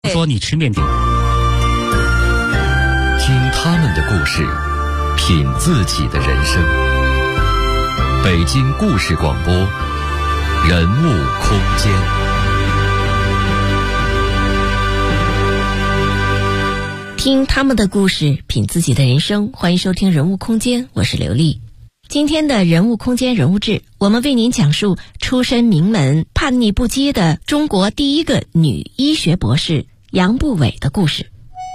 说你吃面点。 听他们的故事，品自己的人生。北京故事广播，人物空间。 听他们的故事，品自己的人生。欢迎收听人物空间，我是刘丽。今天的人物空间人物志，我们为您讲述出身名门、叛逆不羁的中国第一个女医学博士杨步伟的故事。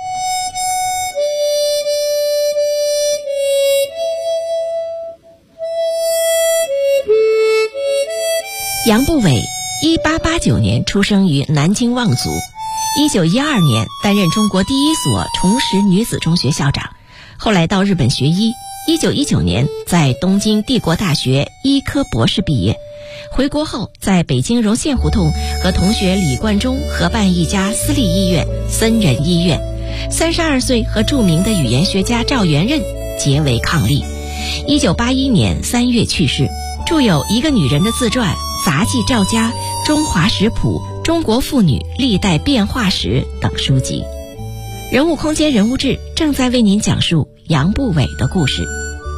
杨步伟1889年出生于南京望族，1912年担任中国第一所重实女子中学校长，后来到日本学医，1919年在东京帝国大学医科博士毕业，回国后在北京柔县胡同和同学李冠中合办一家私立医院森人医院，32岁和著名的语言学家赵元任结为伉俪。1981年3月去世，著有《一个女人的自传》、杂记赵家、中华食谱、中国妇女历代变化史等书籍。人物空间人物志正在为您讲述杨步伟的故事。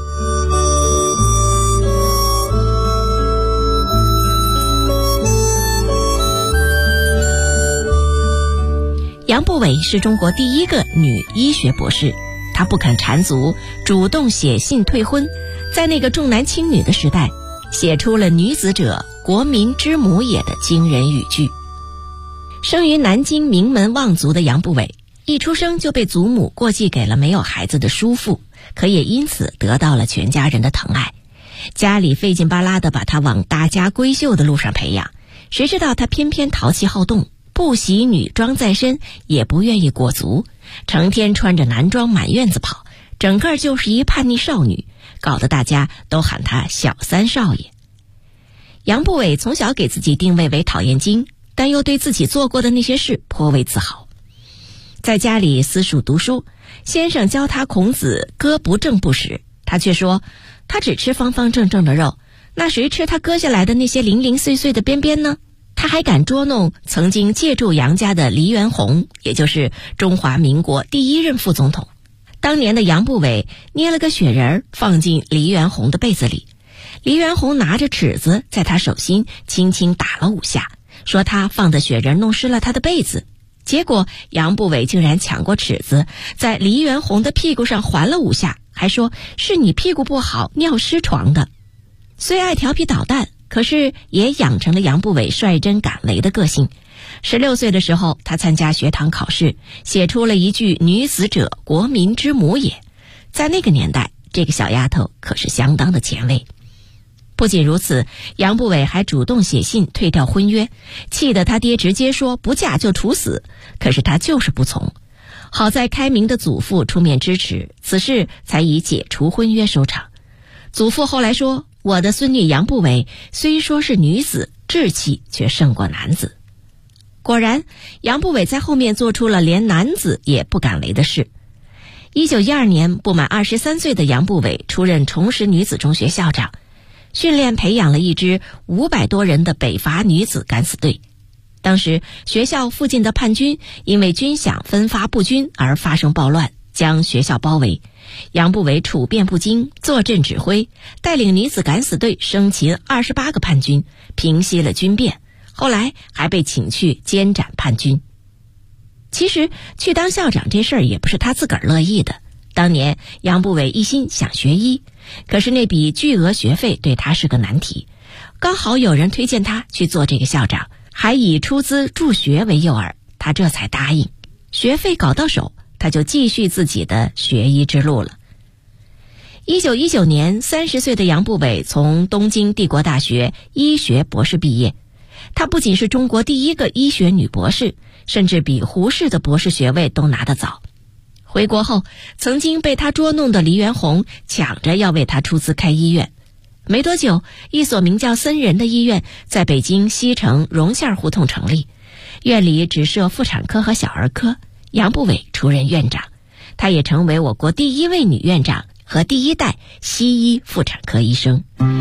杨步伟是中国第一个女医学博士，她不肯缠足，主动写信退婚，在那个重男轻女的时代，写出了女子者国民之母也的惊人语句。生于南京名门望族的杨步伟，一出生就被祖母过继给了没有孩子的叔父，可也因此得到了全家人的疼爱。家里费劲巴拉地把他往大家闺秀的路上培养，谁知道他偏偏淘气好动，不惜女装在身，也不愿意裹足，成天穿着男装满院子跑，整个就是一叛逆少女，搞得大家都喊他小三少爷。杨步伟从小给自己定位为讨厌精，但又对自己做过的那些事颇为自豪。在家里私塾读书，先生教他孔子割不正不食，他却说他只吃方方正正的肉，那谁吃他割下来的那些零零碎碎的边边呢？他还敢捉弄曾经借助杨家的黎元洪，也就是中华民国第一任副总统。当年的杨步伟捏了个雪人放进黎元洪的被子里，黎元洪拿着尺子在他手心轻轻打了5下，说他放的雪人弄湿了他的被子。结果杨步伟竟然抢过尺子，在黎元洪的屁股上环了5下，还说是你屁股不好尿湿床的。虽爱调皮捣蛋，可是也养成了杨步伟率真敢为的个性。16岁的时候，他参加学堂考试，写出了一句女子者国民之母也。在那个年代，这个小丫头可是相当的前卫。不仅如此，杨步伟还主动写信退掉婚约，气得他爹直接说不嫁就处死，可是他就是不从。好在开明的祖父出面支持，此事才以解除婚约收场。祖父后来说，我的孙女杨步伟虽说是女子，志气却胜过男子。果然，杨步伟在后面做出了连男子也不敢为的事。1912年，不满23岁的杨步伟出任重实女子中学校长，训练培养了一支500多人的北伐女子敢死队。当时学校附近的叛军因为军饷分发不均而发生暴乱，将学校包围。杨步伟处变不惊，坐镇指挥，带领女子敢死队生擒28个叛军，平息了军变，后来还被请去监斩叛军。其实去当校长这事儿也不是他自个儿乐意的，当年杨步伟一心想学医，可是那笔巨额学费对他是个难题，刚好有人推荐他去做这个校长，还以出资助学为诱饵，他这才答应。学费搞到手，他就继续自己的学医之路了。1919年，30岁的杨步伟从东京帝国大学医学博士毕业，她不仅是中国第一个医学女博士，甚至比胡适的博士学位都拿得早。回国后，曾经被他捉弄的黎元洪抢着要为他出资开医院。没多久，一所名叫森人的医院在北京西城荣县胡同成立，院里只设妇产科和小儿科，杨步伟出任院长，她也成为我国第一位女院长和第一代西医妇产科医生。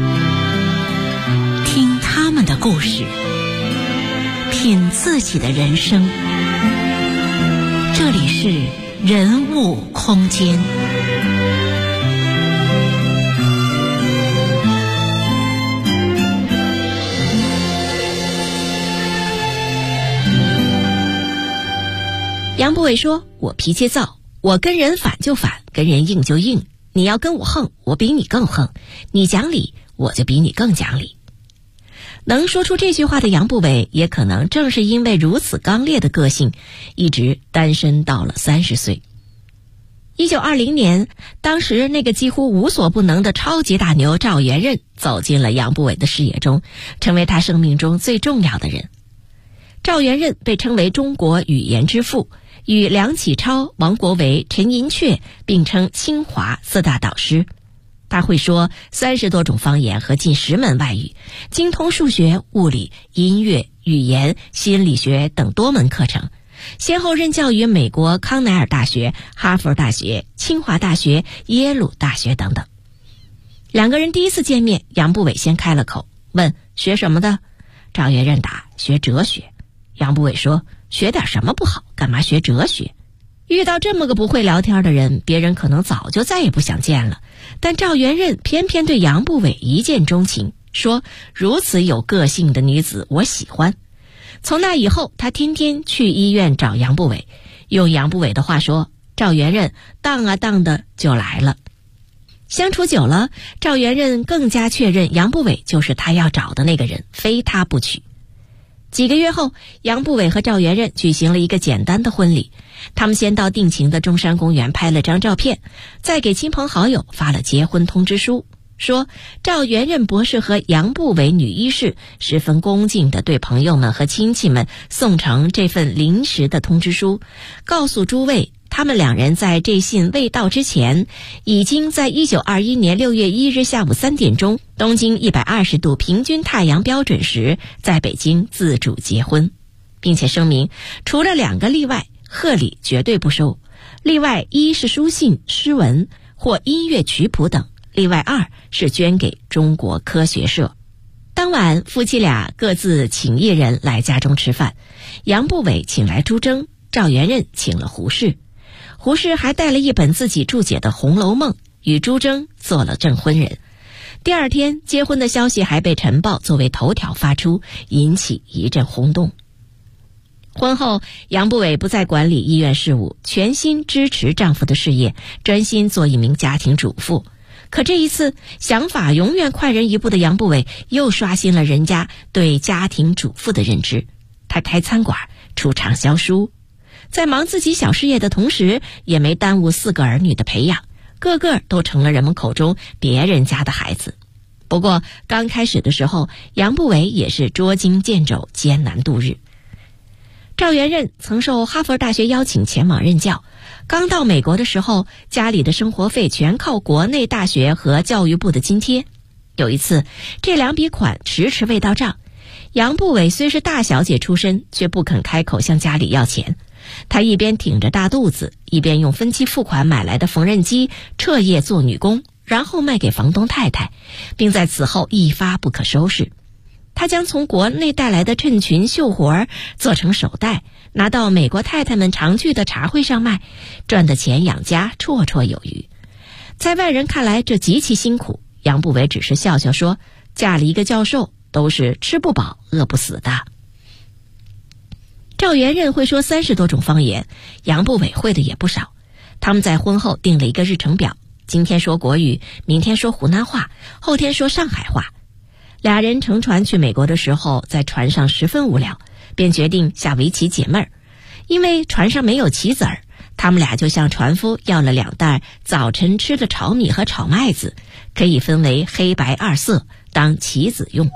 听他们的故事，品自己的人生。 这里是人物空间。 杨步伟说，我脾气躁，我跟人反就反，跟人硬就硬，你要跟我横，我比你更横，你讲理，我就比你更讲理。能说出这句话的杨步伟，也可能正是因为如此刚烈的个性，一直单身到了30岁。1920年，当时那个几乎无所不能的超级大牛赵元任走进了杨步伟的视野中，成为他生命中最重要的人。赵元任被称为中国语言之父，与梁启超、王国维、陈寅恪并称清华4大导师。他会说30多种方言和近10门外语，精通数学、物理、音乐、语言、心理学等多门课程，先后任教于美国康奈尔大学、哈佛大学、清华大学、耶鲁大学等等。两个人第一次见面，杨步伟先开了口，问学什么的？赵元任答学哲学。杨步伟说学点什么不好，干嘛学哲学？遇到这么个不会聊天的人，别人可能早就再也不想见了，但赵元任偏偏对杨步伟一见钟情，说如此有个性的女子我喜欢。从那以后，他天天去医院找杨步伟，用杨步伟的话说，赵元任当啊当的就来了。相处久了，赵元任更加确认杨步伟就是他要找的那个人，非他不娶。几个月后，杨步伟和赵元任举行了一个简单的婚礼。他们先到定情的中山公园拍了张照片，再给亲朋好友发了结婚通知书，说赵元任博士和杨步伟女医师十分恭敬地对朋友们和亲戚们送呈这份临时的通知书，告诉诸位他们两人在这信未到之前，已经在1921年6月1日下午3点钟，东经120度平均太阳标准时，在北京自主结婚，并且声明除了2个例外，贺礼绝对不收。例外1是书信、诗文或音乐曲谱等，例外2是捐给中国科学社。当晚，夫妻俩各自请一人来家中吃饭，杨步伟请来朱铮，赵元任请了胡适。胡适还带了一本自己注解的《红楼梦》，与朱铮做了证婚人。第二天，结婚的消息还被晨报作为头条发出，引起一阵轰动。婚后，杨步伟不再管理医院事务，全心支持丈夫的事业，专心做一名家庭主妇。可这一次，想法永远快人一步的杨步伟又刷新了人家对家庭主妇的认知。他开餐馆，出畅销书，在忙自己小事业的同时，也没耽误4个儿女的培养，个个都成了人们口中别人家的孩子。不过刚开始的时候，杨步伟也是捉襟见肘，艰难度日。赵元任曾受哈佛大学邀请前往任教，刚到美国的时候，家里的生活费全靠国内大学和教育部的津贴。有一次，这2笔款迟迟未到账，杨步伟虽是大小姐出身，却不肯开口向家里要钱。他一边挺着大肚子，一边用分期付款买来的缝纫机彻夜做女工，然后卖给房东太太，并在此后一发不可收拾。他将从国内带来的衬裙绣活做成手袋，拿到美国太太们常去的茶会上卖，赚的钱养家绰绰有余。在外人看来这极其辛苦，杨步伟只是笑笑说，嫁了一个教授都是吃不饱饿不死的。赵元任会说30多种方言，杨步伟会的也不少。他们在婚后定了一个日程表，今天说国语，明天说湖南话，后天说上海话。俩人乘船去美国的时候，在船上十分无聊，便决定下围棋解闷儿。因为船上没有棋子儿，他们俩就向船夫要了2袋早晨吃的炒米和炒麦子，可以分为黑白2色当棋子用。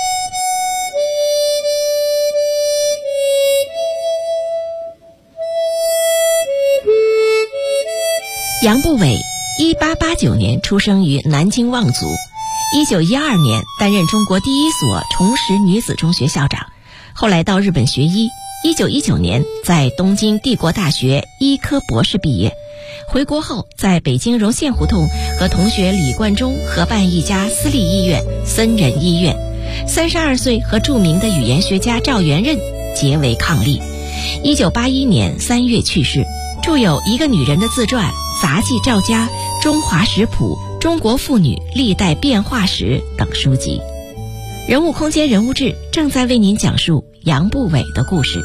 杨步伟1889年出生于南京望族，1912年担任中国第1所重实女子中学校长，后来到日本学医，1919年在东京帝国大学医科博士毕业。回国后在北京柔县胡同和同学李冠中合办一家私立医院森人医院。32岁和著名的语言学家赵元任结为伉俪。1981年3月去世， 著有《一个女人的自传》《杂记赵家》《中华食谱》《中国妇女历代变化史》等书籍。人物空间人物志正在为您讲述杨步伟的故事。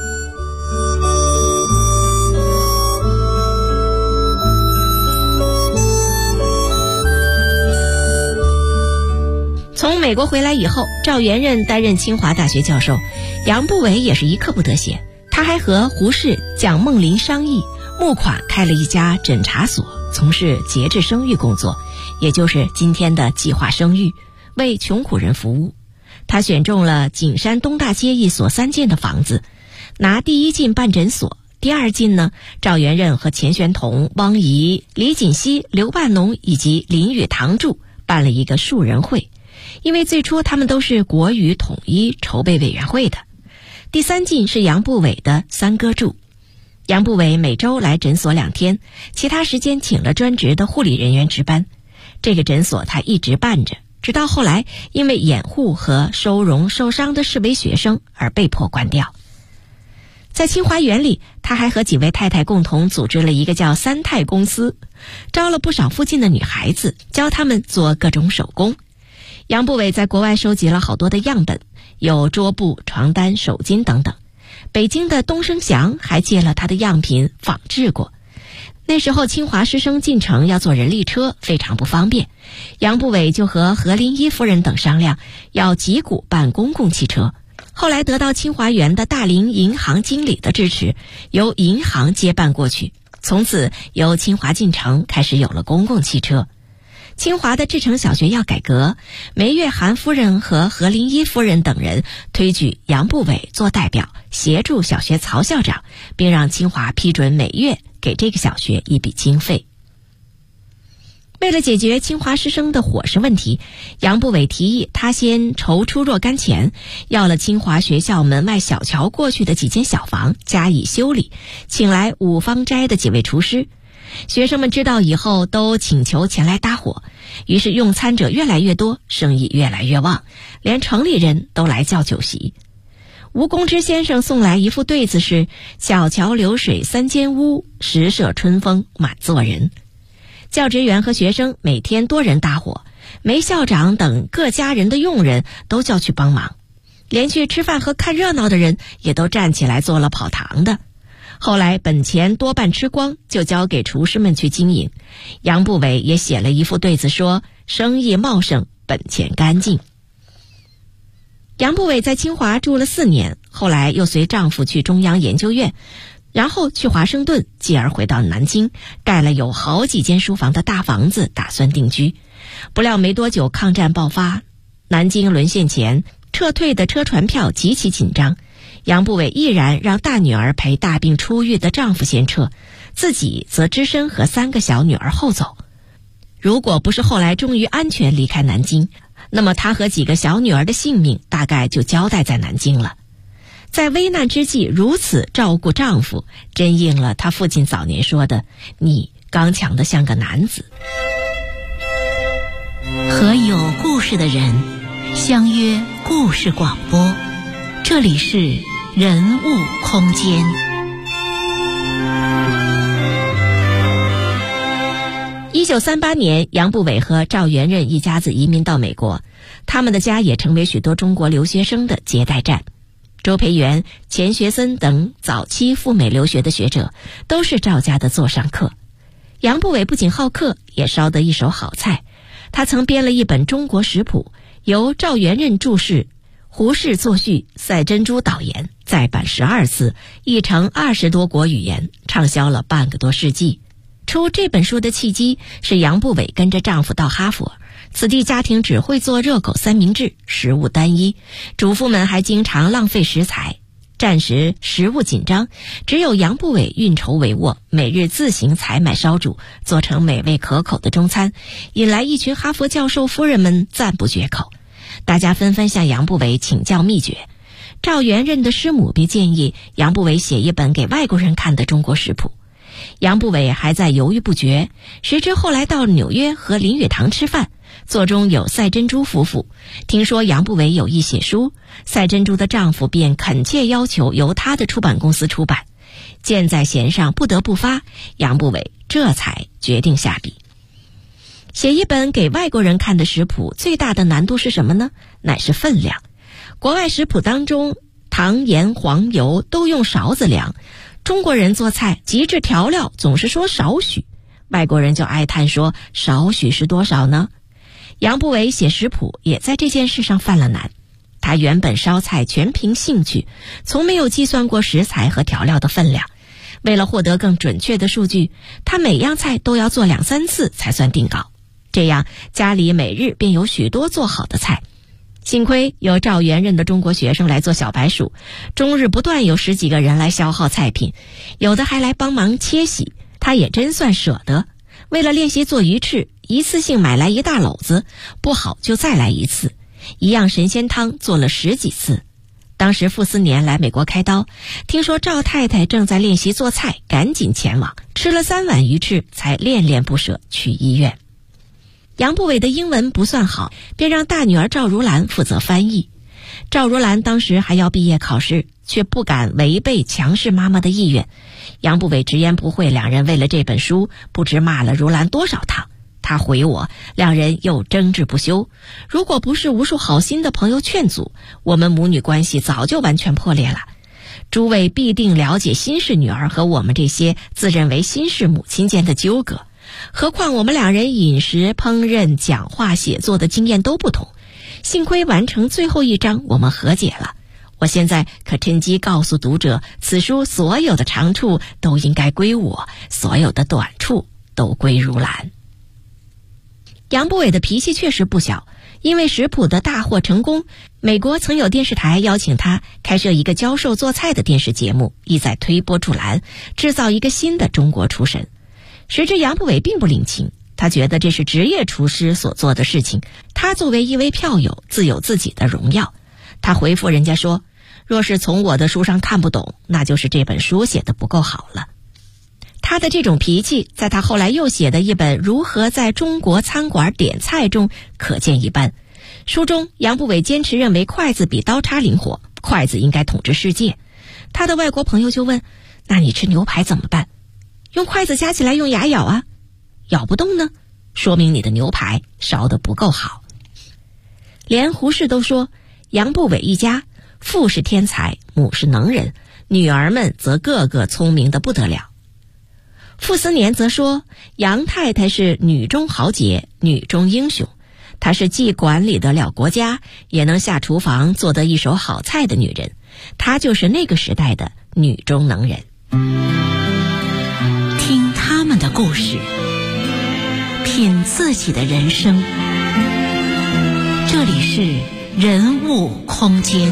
从美国回来以后，赵元任担任清华大学教授，杨步伟也是一刻不得闲。他还和胡适、蒋梦麟商议，募款开了一家诊察所，从事节制生育工作，也就是今天的计划生育，为穷苦人服务。他选中了景山东大街一所3间的房子，拿第1进办诊所，第2进呢，赵元任和钱玄同、汪仪、李锦熙、刘半农以及林语堂柱办了一个树人会，因为最初他们都是国语统一筹备委员会的。第3进是杨步伟的三哥住。杨步伟每周来诊所2天，其他时间请了专职的护理人员值班。这个诊所他一直办着，直到后来因为掩护和收容受伤的示威学生而被迫关掉。在清华园里，他还和几位太太共同组织了一个叫三太公司，招了不少附近的女孩子，教他们做各种手工。杨步伟在国外收集了好多的样本，有桌布、床单、手巾等等。北京的东升祥还借了他的样品仿制过。那时候清华师生进城要坐人力车，非常不方便。杨步伟就和何林一夫人等商量，要集股办公共汽车。后来得到清华园的大林银行经理的支持，由银行接办过去。从此由清华进城开始有了公共汽车。清华的志诚小学要改革，梅月涵夫人和何林一夫人等人推举杨步伟做代表，协助小学曹校长，并让清华批准每月给这个小学一笔经费。为了解决清华师生的伙食问题，杨步伟提议他先筹出若干钱，要了清华学校门外小桥过去的几间小房加以修理，请来五芳斋的几位厨师。学生们知道以后都请求前来搭伙，于是用餐者越来越多，生意越来越旺，连城里人都来叫酒席。吴公之先生送来一副对子是小桥流水3间屋，十舍春风满座人。教职员和学生每天多人搭伙，梅校长等各家人的佣人都叫去帮忙，连去吃饭和看热闹的人也都站起来做了跑堂的。后来本钱多半吃光，就交给厨师们去经营。杨步伟也写了一副对子说生意茂盛，本钱干净。杨步伟在清华住了4年，后来又随丈夫去中央研究院，然后去华盛顿，继而回到南京，盖了有好几间书房的大房子，打算定居。不料没多久抗战爆发，南京沦陷前，撤退的车船票极其紧张。杨步伟毅然让大女儿陪大病初愈的丈夫先撤，自己则只身和3个小女儿后走。如果不是后来终于安全离开南京，那么她和几个小女儿的性命大概就交代在南京了。在危难之际如此照顾丈夫，真应了他父亲早年说的你刚强得像个男子。 和有故事的人相约故事广播，这里是人物空间。 1938年，杨步伟和赵元任一家子移民到美国，他们的家也成为许多中国留学生的接待站。周培源、钱学森等早期赴美留学的学者都是赵家的座上客。杨步伟不仅好客，也烧得一手好菜。他曾编了一本中国食谱，由赵元任注释，胡适作序，赛珍珠导言，再版12次，译成20多国语言，畅销了半个多世纪。出这本书的契机是杨步伟跟着丈夫到哈佛，此地家庭只会做热狗三明治，食物单一，主妇们还经常浪费食材。战时食物紧张，只有杨步伟运筹帷幄，每日自行采买烧煮，做成美味可口的中餐，引来一群哈佛教授夫人们赞不绝口。大家纷纷向杨步伟请教秘诀。赵元任的师母便建议杨步伟写一本给外国人看的中国食谱。杨步伟还在犹豫不决，谁知后来到纽约和林语堂吃饭，座中有赛珍珠夫妇，听说杨步伟有意写书，赛珍珠的丈夫便恳切要求由他的出版公司出版。 箭在弦上不得不发，杨步伟这才决定下笔。写一本给外国人看的食谱，最大的难度是什么呢？乃是分量。国外食谱当中，糖、盐、黄油都用勺子量，中国人做菜极致调料总是说少许，外国人就哀叹说少许是多少呢？杨步伟写食谱也在这件事上犯了难。他原本烧菜全凭兴趣，从没有计算过食材和调料的分量。为了获得更准确的数据，他每样菜都要做2-3次才算定稿。这样家里每日便有许多做好的菜。幸亏有赵元任的中国学生来做小白鼠，终日不断有10几个人来消耗菜品，有的还来帮忙切洗，他也真算舍得。为了练习做鱼翅，一次性买来1大篓子，不好就再来一次。一样神仙汤做了10几次。当时傅斯年来美国开刀，听说赵太太正在练习做菜，赶紧前往，吃了3碗鱼翅才恋恋不舍去医院。杨步伟的英文不算好，便让大女儿赵如兰负责翻译。赵如兰当时还要毕业考试，却不敢违背强势妈妈的意愿。杨步伟直言不讳，两人为了这本书不知骂了如兰多少趟。他回我，两人又争执不休。如果不是无数好心的朋友劝阻，我们母女关系早就完全破裂了。诸位必定了解新式女儿和我们这些自认为新式母亲间的纠葛。何况我们两人饮食、烹饪、讲话、写作的经验都不同。幸亏完成最后一章，我们和解了。我现在可趁机告诉读者，此书所有的长处都应该归我，所有的短处都归如兰。杨步伟的脾气确实不小，因为食谱的大获成功，美国曾有电视台邀请他开设一个教授做菜的电视节目，意在推波助澜，制造一个新的中国厨神。时至杨步伟并不领情，他觉得这是职业厨师所做的事情，他作为一位票友自有自己的荣耀。他回复人家说，若是从我的书上看不懂，那就是这本书写得不够好了。他的这种脾气，在他后来又写的一本《如何在中国餐馆点菜》中可见一斑。书中杨步伟坚持认为筷子比刀叉灵活，筷子应该统治世界。他的外国朋友就问，那你吃牛排怎么办？用筷子夹起来用牙咬啊，咬不动呢，说明你的牛排烧得不够好。连胡适都说，杨步伟一家，父是天才，母是能人，女儿们则个个聪明得不得了。傅斯年则说，杨太太是女中豪杰，女中英雄，她是既管理得了国家，也能下厨房做得一手好菜的女人，她就是那个时代的女中能人。 听他们的故事，品自己的人生。这里是人物空间。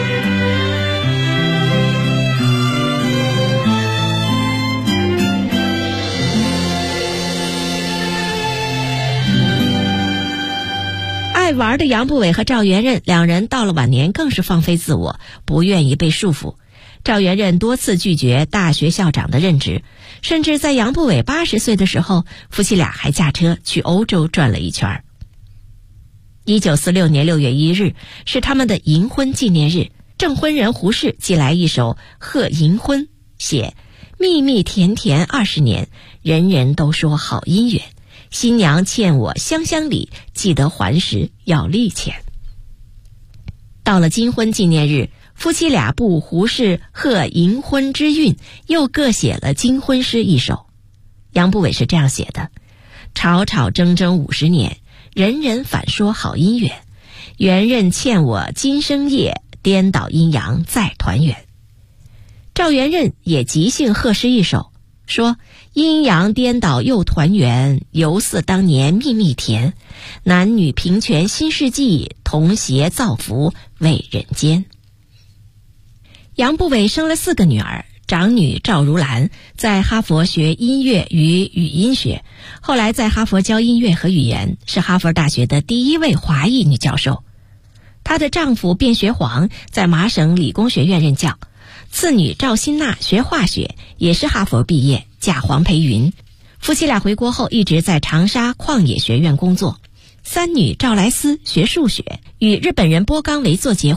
爱玩的杨步伟和赵元任两人到了晚年更是放飞自我，不愿意被束缚。赵元任多次拒绝大学校长的任职，甚至在杨步伟80岁的时候，夫妻俩还驾车去欧洲转了一圈。1946年6月1日是他们的银婚纪念日，证婚人胡适寄来一首《贺银婚》，写蜜蜜甜甜20年，人人都说好姻缘，新娘欠我香香礼，记得还时要利钱。到了金婚纪念日，夫妻俩步胡适贺银婚之韵，又各写了金婚诗一首。杨步伟是这样写的，吵吵争争50年，人人反说好姻缘，元任欠我今生夜，颠倒阴阳再团圆。赵元任也即兴贺诗一首，说阴阳颠倒又团圆，犹似当年蜜蜜甜，男女平权新世纪，同谐造福为人间。杨步伟生了4个女儿，长女赵如兰在哈佛学音乐与语音学，后来在哈佛教音乐和语言，是哈佛大学的第1位华裔女教授。她的丈夫卞学煌在麻省理工学院任教，次女赵新娜学化学，也是哈佛毕业，嫁黄培云。夫妻俩回国后一直在长沙矿业学院工作。3女赵莱斯学数学，与日本人波冈维作结婚，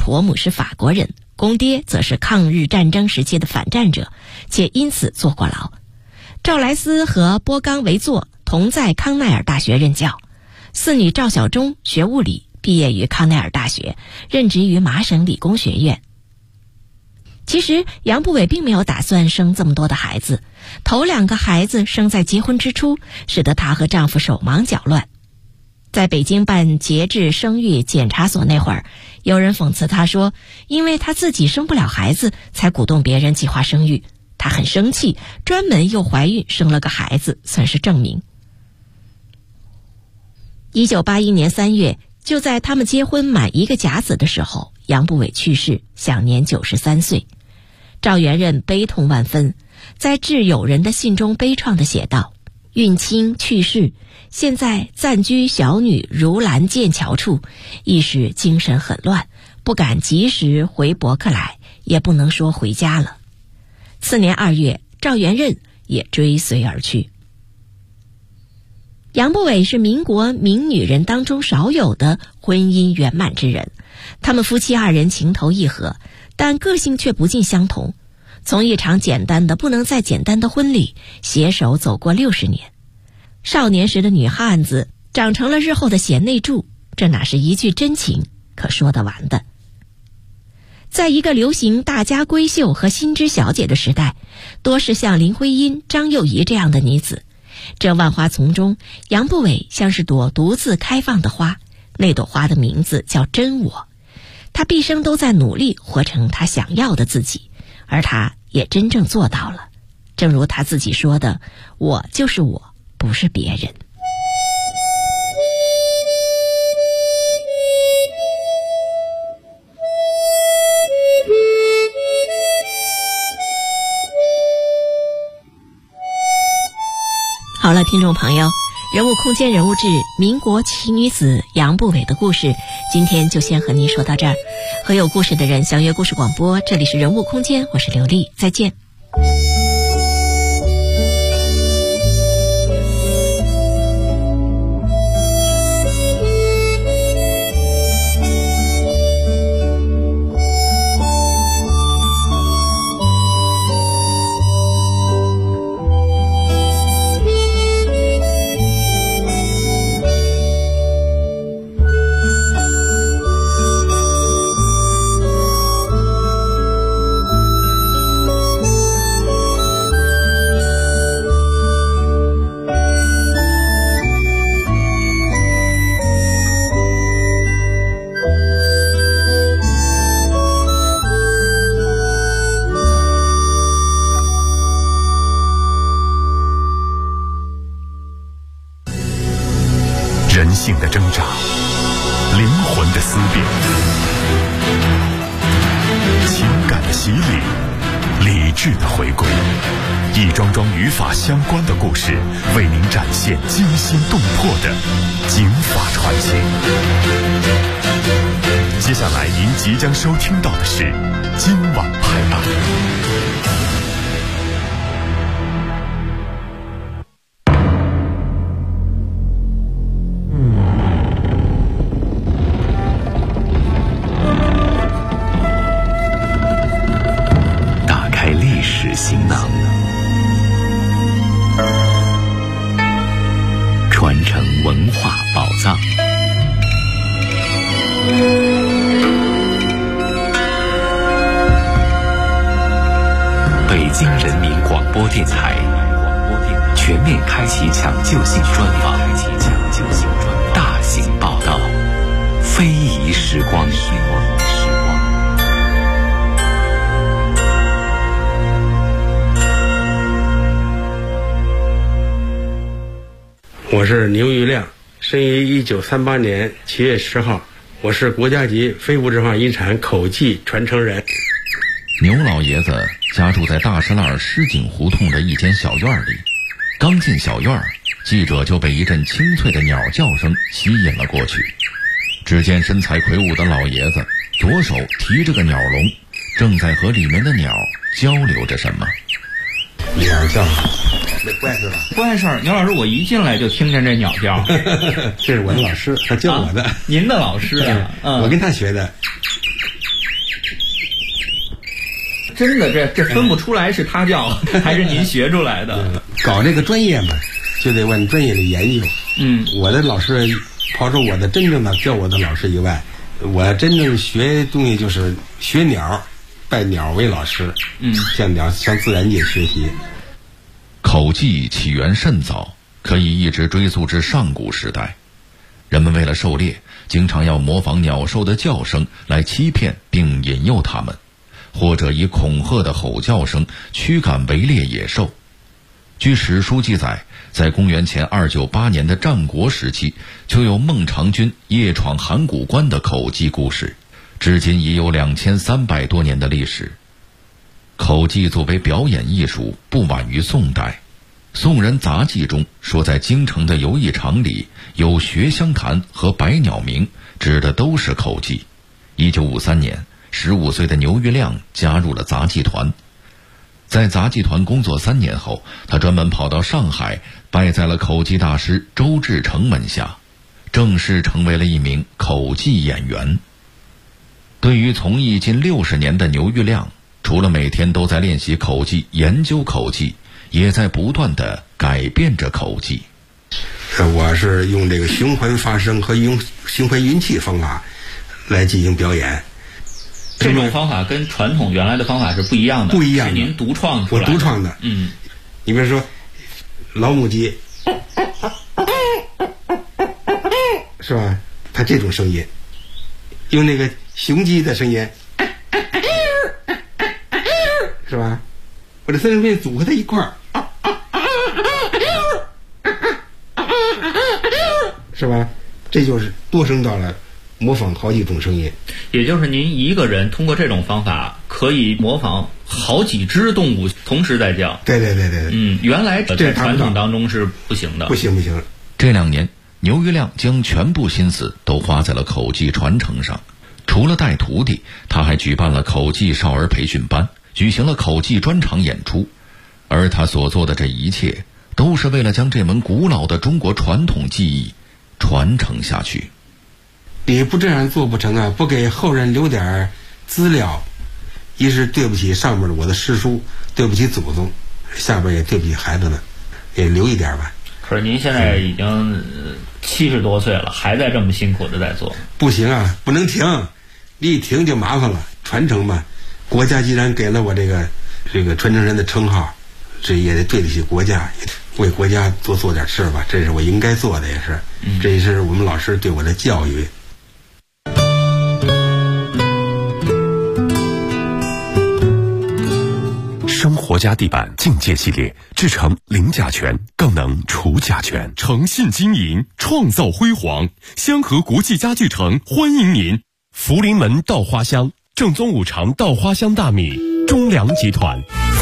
陀母是法国人，公爹则是抗日战争时期的反战者，且因此坐过牢。赵莱斯和波冈维作同在康奈尔大学任教，四女赵小钟学物理，毕业于康奈尔大学，任职于麻省理工学院。其实杨步伟并没有打算生这么多的孩子，头2个孩子生在结婚之初，使得她和丈夫手忙脚乱。在北京办节制生育检查所那会儿，有人讽刺她说，因为她自己生不了孩子，才鼓动别人计划生育。她很生气，专门又怀孕生了个孩子，算是证明。1981年3月，就在他们结婚满1个甲子的时候，杨步伟去世，享年93岁。赵元任悲痛万分，在致友人的信中悲怆地写道：孕亲去世，现在暂居小女如兰剑桥处，一时精神很乱，不敢及时回伯克来，也不能说回家了。次年2月，赵元任也追随而去。杨步伟是民国名女人当中少有的婚姻圆满之人，他们夫妻2人情投意合，但个性却不尽相同。从一场简单的不能再简单的婚礼，携手走过60年。少年时的女汉子长成了日后的贤内助，这哪是一句真情可说得完的。在一个流行大家闺秀和新知小姐的时代，多是像林徽因、张幼仪这样的女子。这万花丛中，杨步伟像是朵独自开放的花，那朵花的名字叫真我。她毕生都在努力活成她想要的自己，而她也真正做到了。正如她自己说的，我就是我，不是别人。好了，听众朋友，人物空间人物志民国奇女子杨步伟的故事，今天就先和您说到这儿。和有故事的人相约故事广播，这里是人物空间，我是刘丽，再见。 人性的挣扎，灵魂的思辨，情感的洗礼，理智的回归，一桩桩与法相关的故事，为您展现惊心动魄的警法传奇。接下来您即将收听到的是今晚拍案。行囊，传承文化宝藏。北京人民广播电台全面开启抢救性专访，大型报道，非遗时光。 我是牛玉亮，生于1938年7月10号，我是国家级非物质化遗产口技传承人。 牛老爷子家住在大石栏狮井胡同的一间小院里，刚进小院，记者就被一阵清脆的鸟叫声吸引了过去。只见身材魁梧的老爷子左手提着个鸟笼，正在和里面的鸟交流着什么。 鸟叫没怪事吧？ 不碍事儿，牛老师，我一进来就听见这鸟叫。 这是我的老师，他教我的。 您的老师啊？ 我跟他学的。 真的这分不出来是他教还是您学出来的。 搞这个专业嘛，就得往专业里研究。我的老师刨出我的真正的教我的老师以外，我真正学东西就是学鸟，拜鸟为老师。向自然界学习。 口技起源甚早，可以一直追溯至上古时代。人们为了狩猎，经常要模仿鸟兽的叫声来欺骗并引诱它们，或者以恐吓的吼叫声驱赶围猎野兽。据史书记载，在公元前298年的战国时期，就有孟尝君夜闯函谷关的口技故事，至今已有2300多年的历史。口技作为表演艺术，不晚于宋代。宋人杂记中说，在京城的游艺场里有学香坛和百鸟鸣，指的都是口技。1953年，15岁的牛玉亮加入了杂技团。在杂技团工作3年后，他专门跑到上海，拜在了口技大师周志成门下，正式成为了一名口技演员。对于从艺近60年的牛玉亮，除了每天都在练习口技、研究口技，也在不断地改变着口技。 我是用这个循环发声和用循环运气方法来进行表演。 这种方法跟传统原来的方法是不一样的， 不一样的， 是您独创出来的。 我独创的。你比如说老母鸡，是吧？它这种声音，用那个雄鸡的声音，是吧？我这三声音组合在一块儿，是吧？这就是多声道了，模仿好几种声音。 也就是您一个人通过这种方法可以模仿好几只动物同时在叫。 对。 原来在传统当中是不行的。 不行。 这2年，牛玉亮将全部心思都花在了口技传承上。除了带徒弟，他还举办了口技少儿培训班，举行了口技专场演出。而他所做的这一切，都是为了将这门古老的中国传统技艺传承下去。 你不这样做不成啊！不给后人留点资料，一是对不起上面的我的师叔，对不起祖宗，下边也对不起孩子们，也留一点吧。 可是您现在已经70多岁了，还在这么辛苦的在做。 不行啊，不能停，你一停就麻烦了。传承嘛，国家既然给了我这个传承人的称号，这也得对得起国家，为国家多做点事吧，这是我应该做的，也是，这也是我们老师对我的教育。 生活家地板境界系列制成零甲醛，更能除甲醛。诚信经营，创造辉煌。香河国际家具城欢迎您。福临门稻花香，正宗五常稻花香大米，中粮集团。